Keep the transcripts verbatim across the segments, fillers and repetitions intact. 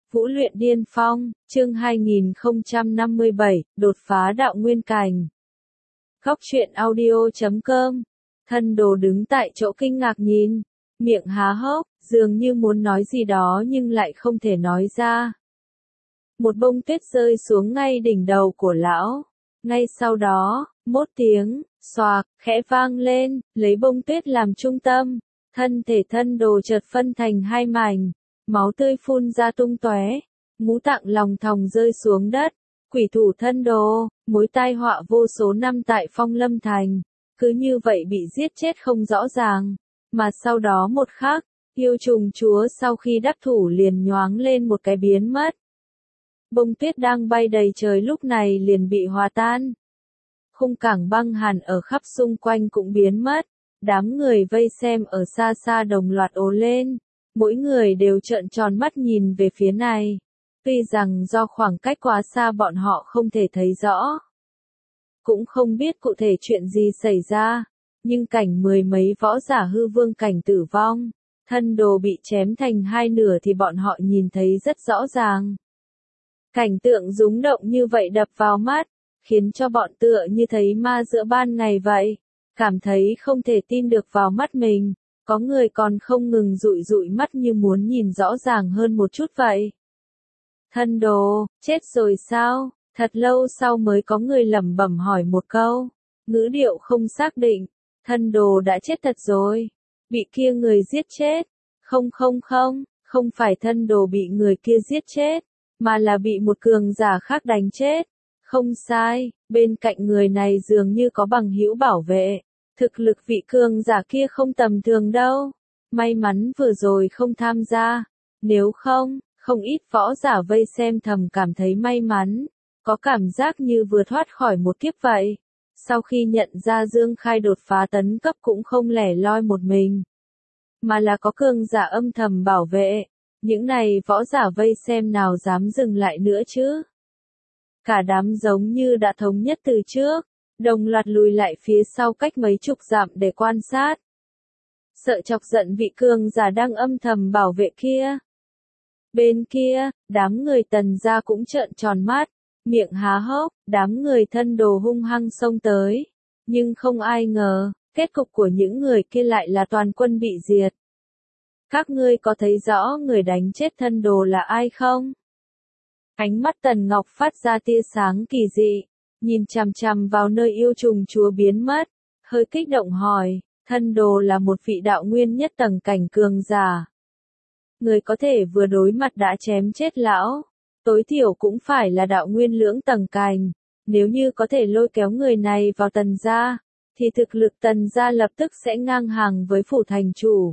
Vũ luyện điên phong, chương hai nghìn không trăm năm mươi bảy, đột phá đạo nguyên cảnh. Góc truyện audio chấm com. Thân đồ đứng tại chỗ kinh ngạc nhìn, miệng há hốc, dường như muốn nói gì đó nhưng lại không thể nói ra. Một bông tuyết rơi xuống ngay đỉnh đầu của lão. Ngay sau đó, một tiếng, xoạc, khẽ vang lên, lấy bông tuyết làm trung tâm. Thân thể thân đồ chợt phân thành hai mảnh. Máu tươi phun ra tung tóe, ngũ tạng lòng thòng rơi xuống đất. Quỷ thủ thân đồ, mối tai họa vô số năm tại Phong Lâm Thành, cứ như vậy bị giết chết không rõ ràng. Mà sau đó một khắc, yêu trùng chúa sau khi đắc thủ liền nhoáng lên một cái biến mất. Bông tuyết đang bay đầy trời lúc này liền bị hòa tan. Khung cảng băng hàn ở khắp xung quanh cũng biến mất. Đám người vây xem ở xa xa đồng loạt ồ lên. Mỗi người đều trợn tròn mắt nhìn về phía này. Tuy rằng do khoảng cách quá xa bọn họ không thể thấy rõ. Cũng không biết cụ thể chuyện gì xảy ra. Nhưng cảnh mười mấy võ giả hư vương cảnh tử vong. Thân đồ bị chém thành hai nửa thì bọn họ nhìn thấy rất rõ ràng. Cảnh tượng rúng động như vậy đập vào mắt. Khiến cho bọn tựa như thấy ma giữa ban ngày vậy. Cảm thấy không thể tin được vào mắt mình. Có người còn không ngừng dụi dụi mắt như muốn nhìn rõ ràng hơn một chút vậy. Thân đồ, chết rồi sao? Thật lâu sau mới có người lẩm bẩm hỏi một câu. Ngữ điệu không xác định. Thân đồ đã chết thật rồi. Bị kia người giết chết. Không không không, không phải thân đồ bị người kia giết chết. Mà là bị một cường giả khác đánh chết. Không sai, bên cạnh người này dường như có bằng hữu bảo vệ. Thực lực vị cường giả kia không tầm thường đâu. May mắn vừa rồi không tham gia. Nếu không, không ít võ giả vây xem thầm cảm thấy may mắn. Có cảm giác như vừa thoát khỏi một kiếp vậy. Sau khi nhận ra Dương Khai đột phá tấn cấp cũng không lẻ loi một mình. Mà là có cường giả âm thầm bảo vệ. Những này võ giả vây xem nào dám dừng lại nữa chứ. Cả đám giống như đã thống nhất từ trước. Đồng loạt lùi lại phía sau cách mấy chục dặm để quan sát. Sợ chọc giận vị cường giả đang âm thầm bảo vệ kia. Bên kia, đám người Tần gia cũng trợn tròn mắt, miệng há hốc, đám người thân đồ hung hăng xông tới. Nhưng không ai ngờ, kết cục của những người kia lại là toàn quân bị diệt. Các ngươi có thấy rõ người đánh chết thân đồ là ai không? Ánh mắt Tần Ngọc phát ra tia sáng kỳ dị. Nhìn chằm chằm vào nơi yêu trùng chúa biến mất, hơi kích động hỏi, thân đồ là một vị đạo nguyên nhất tầng cảnh cường giả. Người có thể vừa đối mặt đã chém chết lão, tối thiểu cũng phải là đạo nguyên lưỡng tầng cảnh. Nếu như có thể lôi kéo người này vào Tần gia, thì thực lực Tần gia lập tức sẽ ngang hàng với phủ thành chủ.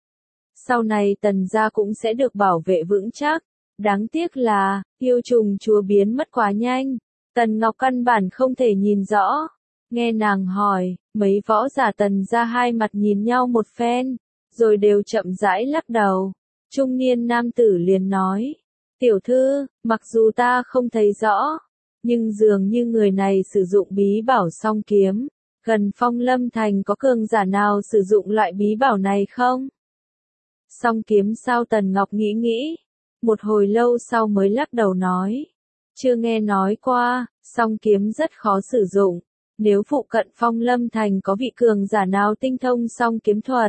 Sau này Tần gia cũng sẽ được bảo vệ vững chắc. Đáng tiếc là, yêu trùng chúa biến mất quá nhanh. Tần Ngọc căn bản không thể nhìn rõ. Nghe nàng hỏi, mấy võ giả Tần gia hai mặt nhìn nhau một phen, rồi đều chậm rãi lắc đầu. Trung niên nam tử liền nói, tiểu thư, mặc dù ta không thấy rõ, nhưng dường như người này sử dụng bí bảo song kiếm. Gần Phong Lâm Thành có cường giả nào sử dụng loại bí bảo này không? Song kiếm sao? Tần Ngọc nghĩ nghĩ, một hồi lâu sau mới lắc đầu nói. Chưa nghe nói qua, song kiếm rất khó sử dụng. Nếu phụ cận Phong Lâm Thành có vị cường giả nào tinh thông song kiếm thuật,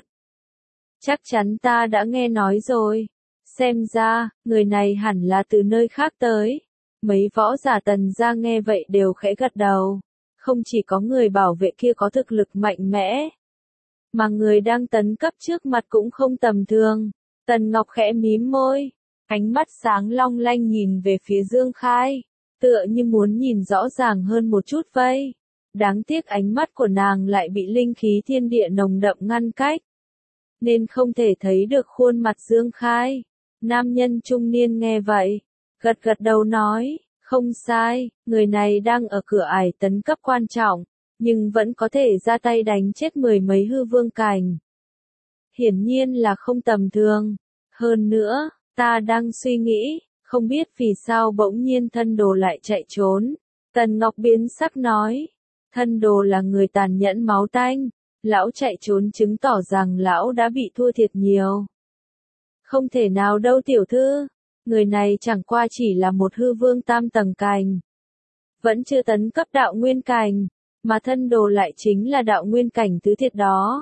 chắc chắn ta đã nghe nói rồi. Xem ra, người này hẳn là từ nơi khác tới. Mấy võ giả Tần gia nghe vậy đều khẽ gật đầu. Không chỉ có người bảo vệ kia có thực lực mạnh mẽ, mà người đang tấn cấp trước mặt cũng không tầm thường. Tần Ngọc khẽ mím môi. Ánh mắt sáng long lanh nhìn về phía Dương Khai, tựa như muốn nhìn rõ ràng hơn một chút vây. Đáng tiếc ánh mắt của nàng lại bị linh khí thiên địa nồng đậm ngăn cách, nên không thể thấy được khuôn mặt Dương Khai. Nam nhân trung niên nghe vậy, gật gật đầu nói, không sai, người này đang ở cửa ải tấn cấp quan trọng, nhưng vẫn có thể ra tay đánh chết mười mấy hư vương cảnh. Hiển nhiên là không tầm thường. Hơn nữa, ta đang suy nghĩ, không biết vì sao bỗng nhiên thân đồ lại chạy trốn. Tần Ngọc biến sắc nói, thân đồ là người tàn nhẫn máu tanh, lão chạy trốn chứng tỏ rằng lão đã bị thua thiệt nhiều. Không thể nào đâu tiểu thư, Người này chẳng qua chỉ là một hư vương tam tầng cảnh. Vẫn chưa tấn cấp đạo nguyên cảnh, mà thân đồ lại chính là đạo nguyên cảnh tứ thiệt đó.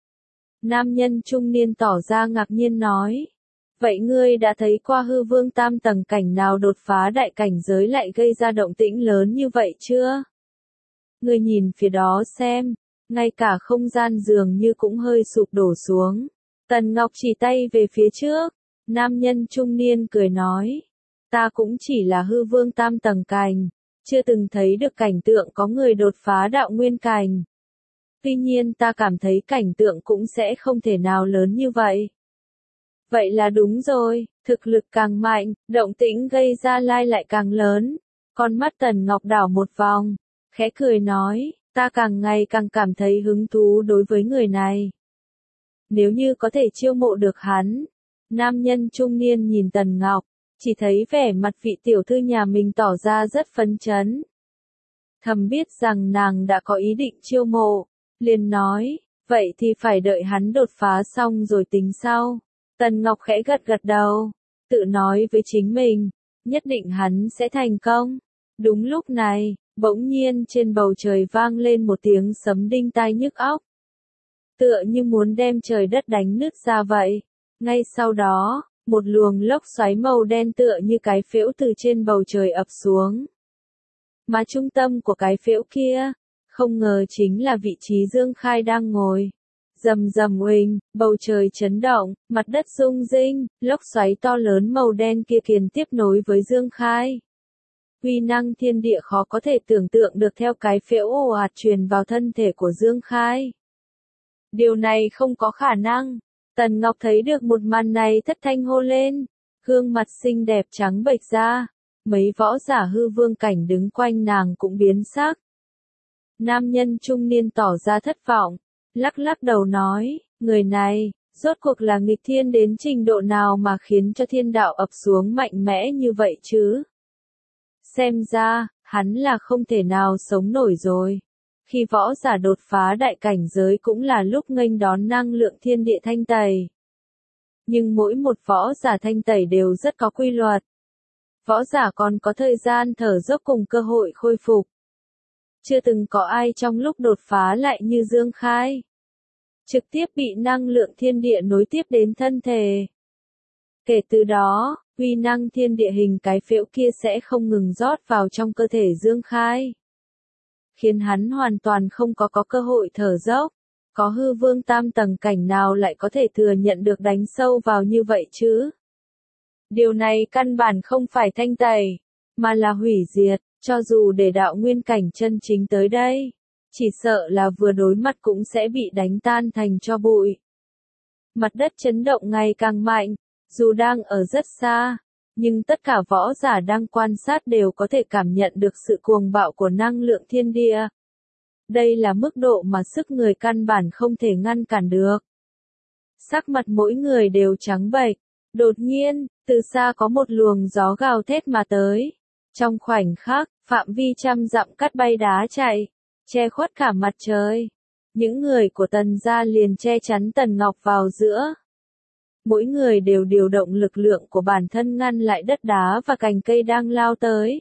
Nam nhân trung niên tỏ ra ngạc nhiên nói. Vậy ngươi đã thấy qua hư vương tam tầng cảnh nào đột phá đại cảnh giới lại gây ra động tĩnh lớn như vậy chưa? Ngươi nhìn phía đó xem, ngay cả không gian dường như cũng hơi sụp đổ xuống. Tần Ngọc chỉ tay về phía trước, nam nhân trung niên cười nói. Ta cũng chỉ là hư vương tam tầng cảnh, chưa từng thấy được cảnh tượng có người đột phá đạo nguyên cảnh. Tuy nhiên ta cảm thấy cảnh tượng cũng sẽ không thể nào lớn như vậy. Vậy là đúng rồi, thực lực càng mạnh, động tĩnh gây ra lai lại càng lớn. Con mắt Tần Ngọc đảo một vòng, khẽ cười nói, ta càng ngày càng cảm thấy hứng thú đối với người này. Nếu như có thể chiêu mộ được hắn. Nam nhân trung niên nhìn Tần Ngọc, chỉ thấy vẻ mặt vị tiểu thư nhà mình tỏ ra rất phấn chấn. Thầm biết rằng nàng đã có ý định chiêu mộ, liền nói, vậy thì phải đợi hắn đột phá xong rồi tính sau. Tần Ngọc khẽ gật gật đầu, tự nói với chính mình, nhất định hắn sẽ thành công. Đúng lúc này, bỗng nhiên trên bầu trời vang lên một tiếng sấm đinh tai nhức óc. Tựa như muốn đem trời đất đánh nứt ra vậy. Ngay sau đó, một luồng lốc xoáy màu đen tựa như cái phễu từ trên bầu trời ập xuống. Mà trung tâm của cái phễu kia, không ngờ chính là vị trí Dương Khai đang ngồi. Rầm rầm uỳnh, bầu trời chấn động, mặt đất rung rinh, lốc xoáy to lớn màu đen kia kiền tiếp nối với Dương Khai. Uy năng thiên địa khó có thể tưởng tượng được theo cái phễu ồ ạt truyền vào thân thể của Dương Khai. Điều này không có khả năng. Tần Ngọc thấy được một màn này thất thanh hô lên, gương mặt xinh đẹp trắng bệch ra, mấy võ giả hư vương cảnh đứng quanh nàng cũng biến sắc. Nam nhân trung niên tỏ ra thất vọng, lắc lắc đầu nói, người này, rốt cuộc là nghịch thiên đến trình độ nào mà khiến cho thiên đạo ập xuống mạnh mẽ như vậy chứ? Xem ra, hắn là không thể nào sống nổi rồi. Khi võ giả đột phá đại cảnh giới cũng là lúc nghênh đón năng lượng thiên địa thanh tẩy. Nhưng mỗi một võ giả thanh tẩy đều rất có quy luật. Võ giả còn có thời gian thở dốc cùng cơ hội khôi phục. Chưa từng có ai trong lúc đột phá lại như Dương Khai. Trực tiếp bị năng lượng thiên địa nối tiếp đến thân thể. Kể từ đó, uy năng thiên địa hình cái phễu kia sẽ không ngừng rót vào trong cơ thể Dương Khai. Khiến hắn hoàn toàn không có có cơ hội thở dốc. Có hư vương tam tầng cảnh nào lại có thể thừa nhận được đánh sâu vào như vậy chứ? Điều này căn bản không phải thanh tẩy, mà là hủy diệt, cho dù để đạo nguyên cảnh chân chính tới đây. Chỉ sợ là vừa đối mặt cũng sẽ bị đánh tan thành tro bụi. Mặt đất chấn động ngày càng mạnh, dù đang ở rất xa, nhưng tất cả võ giả đang quan sát đều có thể cảm nhận được sự cuồng bạo của năng lượng thiên địa. Đây là mức độ mà sức người căn bản không thể ngăn cản được. Sắc mặt mỗi người đều trắng bệch, đột nhiên, từ xa có một luồng gió gào thét mà tới. Trong khoảnh khắc, phạm vi trăm dặm cắt bay đá chạy, che khuất cả mặt trời. Những người của Tần gia liền che chắn Tần Ngọc vào giữa. Mỗi người đều điều động lực lượng của bản thân ngăn lại đất đá và cành cây đang lao tới.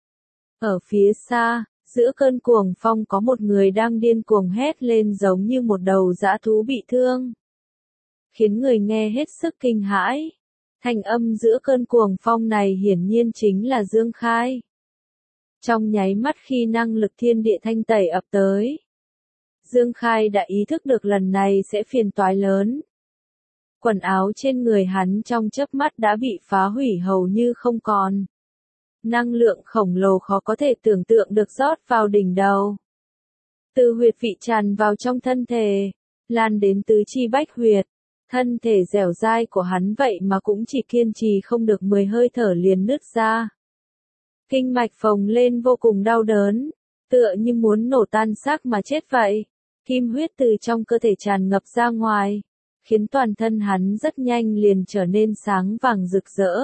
Ở phía xa, giữa cơn cuồng phong có một người đang điên cuồng hét lên giống như một đầu dã thú bị thương. Khiến người nghe hết sức kinh hãi. Thanh âm giữa cơn cuồng phong này hiển nhiên chính là Dương Khai. Trong nháy mắt khi năng lực thiên địa thanh tẩy ập tới, Dương Khai đã ý thức được lần này sẽ phiền toái lớn. Quần áo trên người hắn trong chớp mắt đã bị phá hủy hầu như không còn. Năng lượng khổng lồ khó có thể tưởng tượng được rót vào đỉnh đầu. Từ huyệt vị tràn vào trong thân thể, lan đến tứ chi bách huyệt. Thân thể dẻo dai của hắn vậy mà cũng chỉ kiên trì không được mười hơi thở liền nứt ra. Kinh mạch phồng lên vô cùng đau đớn, tựa như muốn nổ tan xác mà chết vậy. Kim huyết từ trong cơ thể tràn ngập ra ngoài, khiến toàn thân hắn rất nhanh liền trở nên sáng vàng rực rỡ.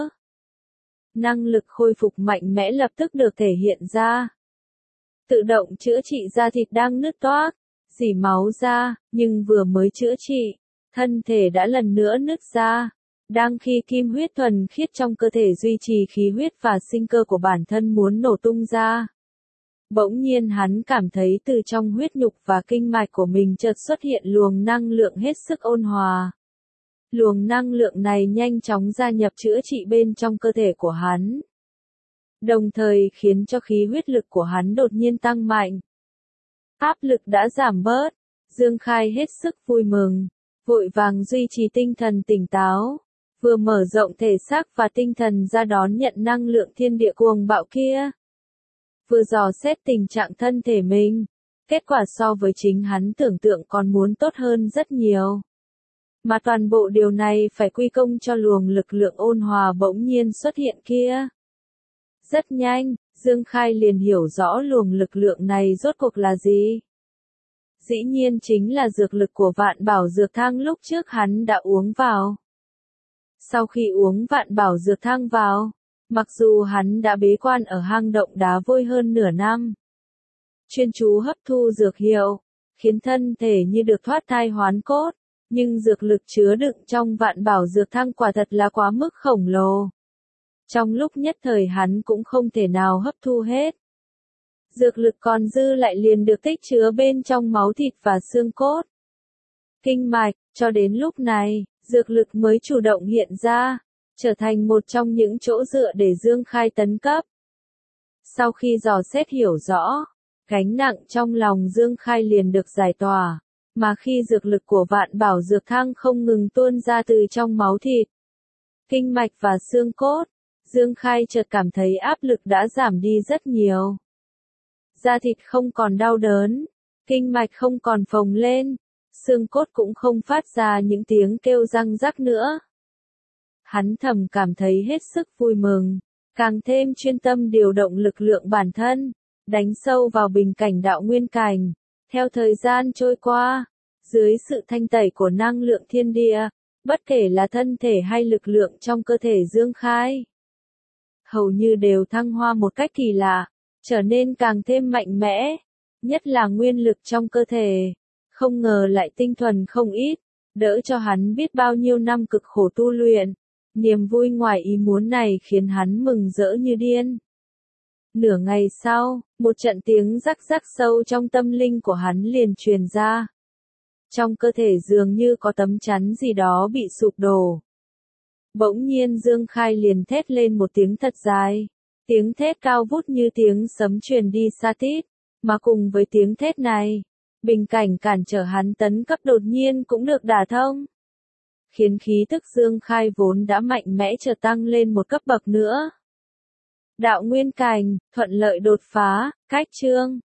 Năng lực khôi phục mạnh mẽ lập tức được thể hiện ra. Tự động chữa trị da thịt đang nứt toác, rỉ máu ra, nhưng vừa mới chữa trị, thân thể đã lần nữa nứt ra. Đang khi kim huyết thuần khiết trong cơ thể duy trì khí huyết và sinh cơ của bản thân muốn nổ tung ra. Bỗng nhiên hắn cảm thấy từ trong huyết nhục và kinh mạch của mình chợt xuất hiện luồng năng lượng hết sức ôn hòa. Luồng năng lượng này nhanh chóng gia nhập chữa trị bên trong cơ thể của hắn, đồng thời khiến cho khí huyết lực của hắn đột nhiên tăng mạnh. Áp lực đã giảm bớt, Dương Khai hết sức vui mừng, vội vàng duy trì tinh thần tỉnh táo, vừa mở rộng thể xác và tinh thần ra đón nhận năng lượng thiên địa cuồng bạo kia. Vừa dò xét tình trạng thân thể mình, kết quả so với chính hắn tưởng tượng còn muốn tốt hơn rất nhiều. Mà toàn bộ điều này phải quy công cho luồng lực lượng ôn hòa bỗng nhiên xuất hiện kia. Rất nhanh, Dương Khai liền hiểu rõ luồng lực lượng này rốt cuộc là gì. Dĩ nhiên chính là dược lực của Vạn Bảo Dược Thang lúc trước hắn đã uống vào. Sau khi uống Vạn Bảo Dược Thang vào, mặc dù hắn đã bế quan ở hang động đá vôi hơn nửa năm, chuyên chú hấp thu dược hiệu, khiến thân thể như được thoát thai hoán cốt, nhưng dược lực chứa đựng trong Vạn Bảo Dược Thang quả thật là quá mức khổng lồ. Trong lúc nhất thời hắn cũng không thể nào hấp thu hết. Dược lực còn dư lại liền được tích chứa bên trong máu thịt và xương cốt, kinh mạch, cho đến lúc này, dược lực mới chủ động hiện ra, trở thành một trong những chỗ dựa để Dương Khai tấn cấp. Sau khi dò xét hiểu rõ, gánh nặng trong lòng Dương Khai liền được giải tỏa, mà khi dược lực của Vạn Bảo Dược Thang không ngừng tuôn ra từ trong máu thịt, kinh mạch và xương cốt, Dương Khai chợt cảm thấy áp lực đã giảm đi rất nhiều. Da thịt không còn đau đớn, kinh mạch không còn phồng lên, xương cốt cũng không phát ra những tiếng kêu răng rắc nữa. Hắn thầm cảm thấy hết sức vui mừng, càng thêm chuyên tâm điều động lực lượng bản thân, đánh sâu vào bình cảnh đạo nguyên cảnh. Theo thời gian trôi qua, dưới sự thanh tẩy của năng lượng thiên địa, bất kể là thân thể hay lực lượng trong cơ thể Dương Khai, hầu như đều thăng hoa một cách kỳ lạ, trở nên càng thêm mạnh mẽ, nhất là nguyên lực trong cơ thể, không ngờ lại tinh thuần không ít, đỡ cho hắn biết bao nhiêu năm cực khổ tu luyện. Niềm vui ngoài ý muốn này khiến hắn mừng rỡ như điên. Nửa ngày sau, một trận tiếng rắc rắc sâu trong tâm linh của hắn liền truyền ra. Trong cơ thể dường như có tấm chắn gì đó bị sụp đổ. Bỗng nhiên Dương Khai liền thét lên một tiếng thật dài. Tiếng thét cao vút như tiếng sấm truyền đi xa tít. Mà cùng với tiếng thét này, bình cảnh cản trở hắn tấn cấp đột nhiên cũng được đả thông. Khiến khí tức Dương Khai vốn đã mạnh mẽ chợt tăng lên một cấp bậc nữa. Đạo nguyên cảnh, thuận lợi đột phá, cách chương.